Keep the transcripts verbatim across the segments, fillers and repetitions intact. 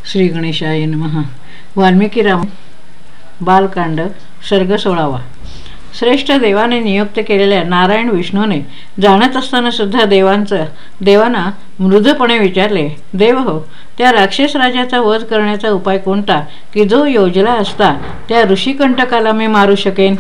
श्री गणेशाय नमः. वाल्मिकी राम बालकांड सर्ग सोळावा. श्रेष्ठ देवाने नियुक्त केलेल्या नारायण विष्णूने जाणत असताना सुद्धा देवांचं देवांना मृदूपणे विचारले, देव हो, त्या राक्षस राजाचा वध करण्याचा उपाय कोणता की जो योजला असता त्या ऋषिकंटकाला मी मारू शकेन.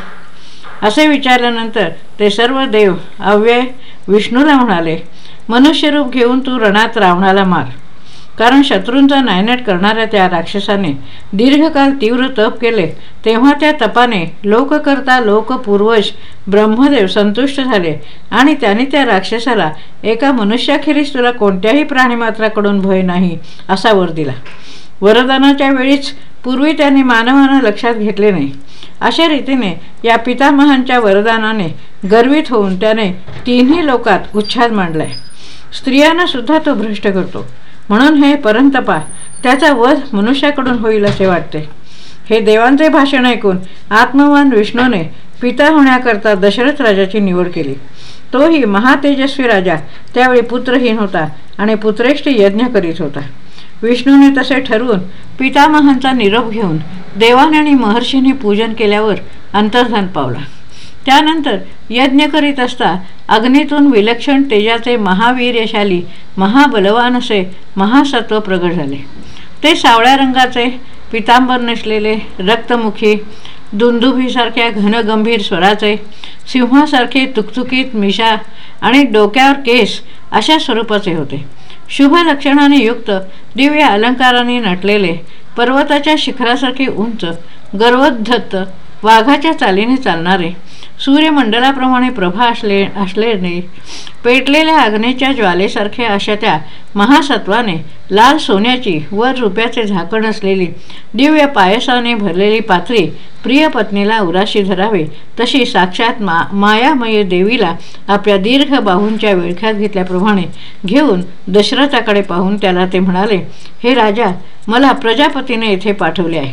असे विचारल्यानंतर ते सर्व देव अव्यय विष्णूला म्हणाले, मनुष्यरूप घेऊन तू रणात रावणाला मार. कारण शत्रूंचा नायनाट करणाऱ्या त्या राक्षसाने दीर्घकाल तीव्र तप केले, तेव्हा त्या तपाने लोककर्ता लोकपूर्वज ब्रह्मदेव संतुष्ट झाले आणि त्याने त्या राक्षसाला एका मनुष्याखेरीज तुला कोणत्याही प्राणीमात्राकडून भय नाही असा वर दिला. वरदानाच्या वेळीच पूर्वी त्याने मानवानं लक्षात घेतले नाही. अशा रीतीने या पितामहांच्या वरदानाने गर्वित होऊन त्याने तिन्ही लोकात उच्छाद मांडलाय. स्त्रियांना सुद्धा तो भ्रष्ट करतो. म्हणून हे परंतपा त्याचा वध मनुष्याकडून होईल असे वाटते. हे देवांचे भाषण ऐकून आत्मवान विष्णूने पिता होण्याकरता दशरथ राजाची निवड केली. तोही महातेजस्वी राजा त्यावेळी पुत्रहीन होता आणि पुत्रेष्ठी यज्ञ करीत होता. विष्णूने तसे ठरवून पितामहांचा निरोप घेऊन देवाने आणि महर्षींनी पूजन केल्यावर अंतर्धान पावला. त्यानंतर यज्ञ करीत असता अग्नीतून विलक्षण तेजाचे महावीर्यशाली महाबलवान असे महासत्व प्रगट झाले. ते सावळ्या रंगाचे पितांबर नेसलेले, रक्तमुखी, दुंदुभीसारख्या घनगंभीर स्वराचे, सिंहासारखे तुकतुकीत मिशा आणि डोक्यावर केस अशा स्वरूपाचे होते. शुभ लक्षणाने युक्त, दिव्य अलंकाराने नटलेले, पर्वताच्या शिखरासारखे उंच, गर्वोद्धत, वाघाच्या चालीने चालणारे, सूर्यमंडलाप्रमाणे प्रभा असले असलेले, पेटलेल्या अग्नीच्या ज्वालेसारखे अशा त्या महासत्वाने लाल सोन्याची वर रुपयाचे झाकण असलेली दिव्य पायसाने भरलेली पात्री प्रिय पत्नीला उराशी धरावे तशी साक्षात मा मायामय देवीला आपल्या दीर्घ बाहूंच्या विळख्यात घेतल्याप्रमाणे घेऊन दशरथाकडे पाहून त्याला ते म्हणाले, हे राजा, मला प्रजापतीने येथे पाठवले आहे.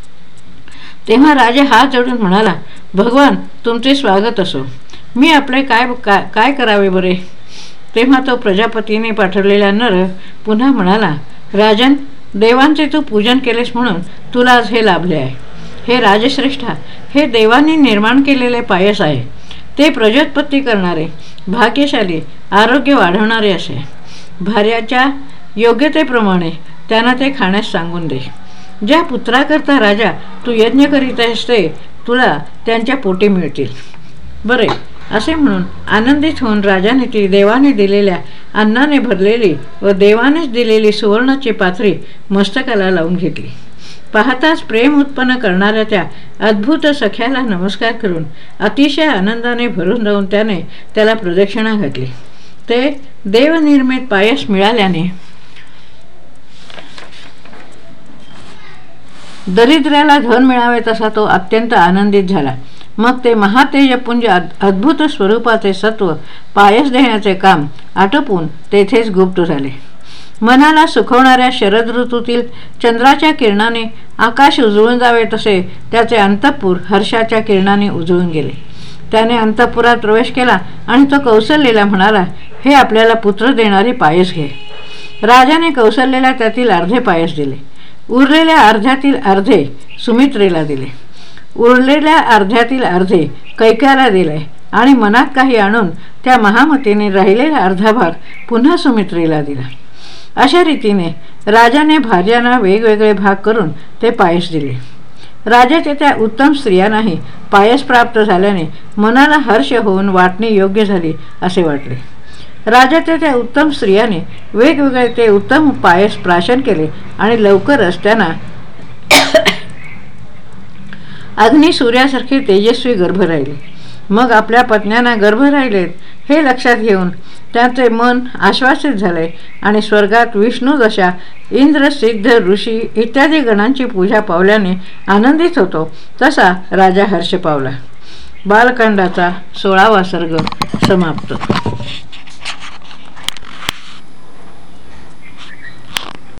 तेव्हा राजा हात जोडून म्हणाला, भगवान, तुमचे स्वागत असो. मी आपले काय काय काय करावे बरे. तेव्हा तो प्रजापतीने पाठवलेला नर पुन्हा म्हणाला, राजन, देवांचे तू पूजन केलेस म्हणून तुला आज हे लाभले आहे. हे राजश्रेष्ठा, हे देवांनी निर्माण केलेले पायस आहे. ते प्रजोत्पत्ती करणारे, भाग्यशाली, आरोग्य वाढवणारे असे. भार्याच्या योग्यतेप्रमाणे त्यांना ते खाण्यास सांगून दे. ज्या पुत्राकरता राजा तू यज्ञ करीत आहेस ते तुला त्यांच्या पोटी मिळतील. बरे, असे म्हणून आनंदित होऊन राजाने ती देवाने दिलेल्या अन्नाने भरलेली व देवानेच दिलेली सुवर्णाची पात्री मस्तकाला लावून घेतली. पाहताच प्रेम उत्पन्न करणाऱ्या त्या अद्भुत सख्याला नमस्कार करून अतिशय आनंदाने भरून जाऊन त्याने त्याला प्रदक्षिणा घातली. ते देवनिर्मित पायस मिळाल्याने दरिद्र्याला धन मिळावे तसा तो अत्यंत आनंदित झाला. मग ते महातेजपुंज अद्भुत स्वरूपाचे सत्व पायस देण्याचे काम आटोपून तेथेच गुप्त झाले. मनाला सुखवणाऱ्या शरद ऋतूतील चंद्राच्या किरणाने आकाश उजळून जावे तसे त्याचे अंतःपुर हर्षाच्या किरणाने उजळून गेले. त्याने अंतःपुरात प्रवेश केला आणि तो कौसल्याला म्हणाला, हे आपल्याला पुत्र देणारे पायस घे. राजाने कौसल्याला त्यातील अर्धे पायस दिले. उरलेल्या अर्ध्यातील अर्धे सुमित्रेला दिले. उरलेल्या अर्ध्यातील अर्धे कैक्याला दिले आणि मनात काही आणून त्या महामतीने राहिलेला अर्धा भाग पुन्हा सुमित्रेला दिला. अशा रीतीने राजाने भार्यांना वेगवेगळे भाग करून ते पायस दिले. राजाच्या त्या उत्तम स्त्रियांनाही पायस प्राप्त झाल्याने मनाला हर्ष होऊन वाटणे योग्य झाली असे वाटले. राजाच्या त्या उत्तम स्त्रियाने वेगवेगळे ते उत्तम पायस प्राशन केले आणि लवकरच त्यांना अग्नी सूर्यासारखे तेजस्वी गर्भ राहिले. मग आपल्या पत्न्यांना गर्भ राहिलेत हे लक्षात घेऊन त्याचे मन आश्वासित झाले आणि स्वर्गात विष्णू जशा इंद्र, सिद्ध, ऋषी इत्यादी गणांची पूजा पावल्याने आनंदित होतो तसा राजा हर्ष पावला. बालकांडाचा सोळावा सर्ग समाप्त.